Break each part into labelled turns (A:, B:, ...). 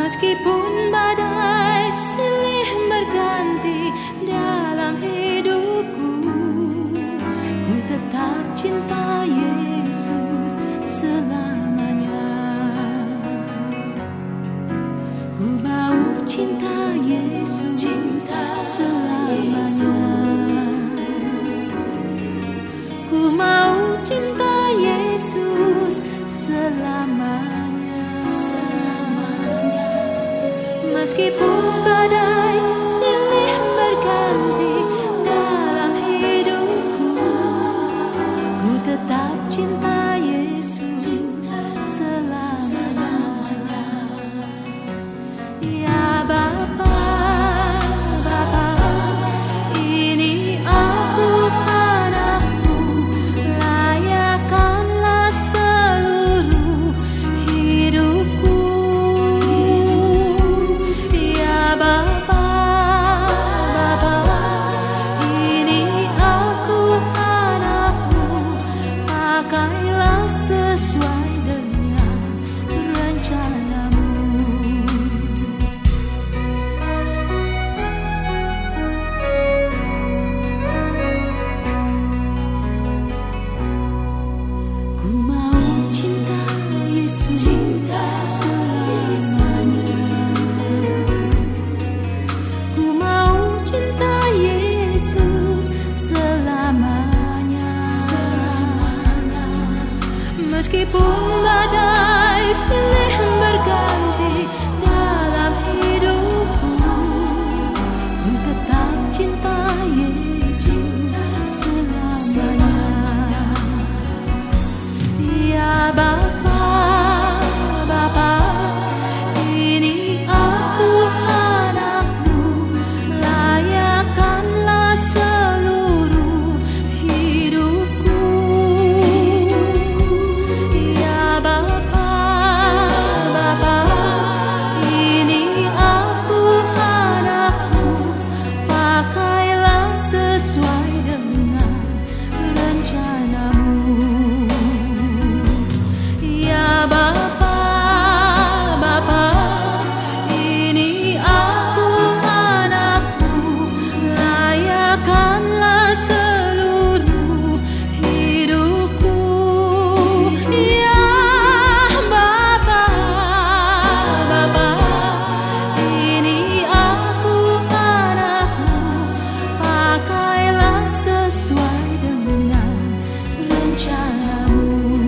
A: Meskipun badai silih berganti dalam hidupku, ku tetap cinta Yesus selamanya. Ku mau cinta Yesus selamanya. Ku mau cinta Yesus selamanya. Meskipun badai silih berganti dalam hidupku, ku tetap cinta Yesus selamanya. Ya Bapa, Bapa, ini aku anakmu, layakkanlah seluruh hidupku. Ya Bapa, Bapa, ini aku anakmu, pakailah sesuai dengan rencanamu. Ku mau cinta Yesus selamanya. Ku mau cinta Yesus selamanya. Meskipun badai silih berganti dalam hidupku, ku tetap cinta Yesus selamanya. Ya Bapa, Bapa, ini aku anakmu, layakkanlah seluruh hidupku. Ya Bapa, Bapa, ini aku anakmu, pakailah sesuai dengan rencanamu. Ya Bapa, Bapa, ini aku anakmu, layakkanlah seluruh hidupku. Ya Bapa, Bapa, ini aku anakmu, pakailah sesuai dengan rencanamu.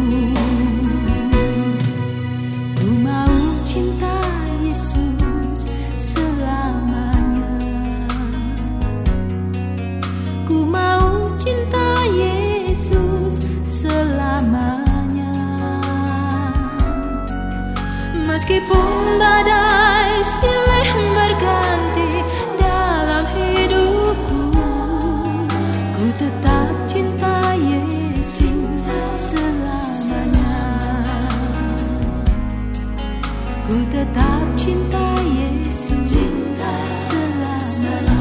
A: Ku mau cinta Yesus selamanya. Ku mau cinta Yesus selamanya. Meskipun badai silih berganti dalam hidupku, ku tetap cinta Yesus selamanya. Ku tetap cinta Yesus selamanya.